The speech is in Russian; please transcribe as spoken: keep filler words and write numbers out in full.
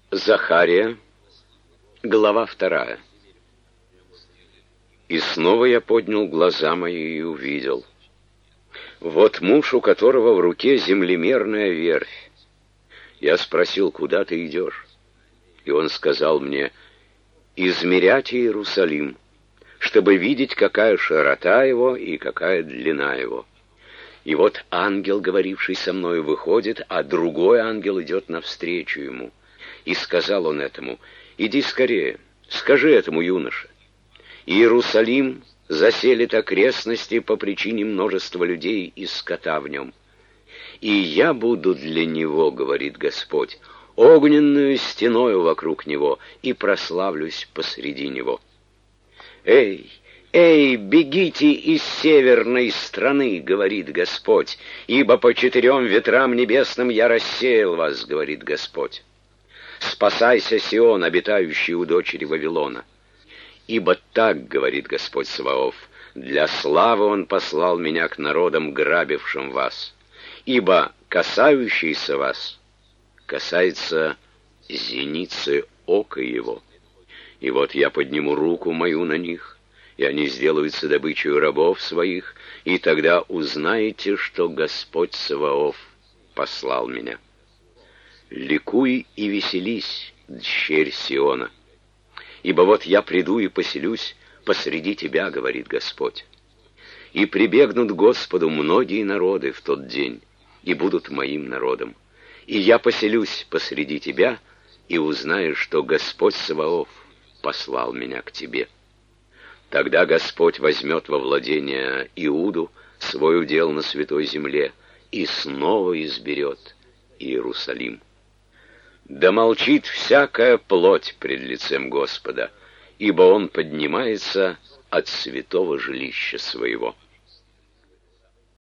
Захария, глава вторая. И снова я поднял глаза мои и увидел. Вот муж, у которого в руке землемерная верфь. Я спросил: куда ты идешь? И он сказал мне: измерять Иерусалим, чтобы видеть, какая широта его и какая длина его. И вот ангел, говоривший со мною, выходит, а другой ангел идет навстречу ему. И сказал он этому: иди скорее, скажи этому юноше: Иерусалим заселит окрестности по причине множества людей и скота в нем. И я буду для него, говорит Господь, огненную стеною вокруг него, и прославлюсь посреди него. Эй, эй, бегите из северной страны, говорит Господь, ибо по четырем ветрам небесным я рассеял вас, говорит Господь. Спасайся, Сион, обитающий у дочери Вавилона. Ибо так, говорит Господь Саваоф, для славы Он послал меня к народам, грабившим вас. Ибо касающийся вас касается зеницы ока его. И вот я подниму руку мою на них, и они сделаются добычей рабов своих, и тогда узнаете, что Господь Саваоф послал меня. Ликуй и веселись, дщерь Сиона, ибо вот я приду и поселюсь посреди тебя, говорит Господь. И прибегнут к Господу многие народы в тот день, и будут моим народом. И я поселюсь посреди тебя, и узнаешь, что Господь Саваоф послал меня к тебе. Тогда Господь возьмет во владение Иуду, свой удел на святой земле, и снова изберет Иерусалим. Да молчит всякая плоть пред лицем Господа, ибо Он поднимается от святого жилища своего.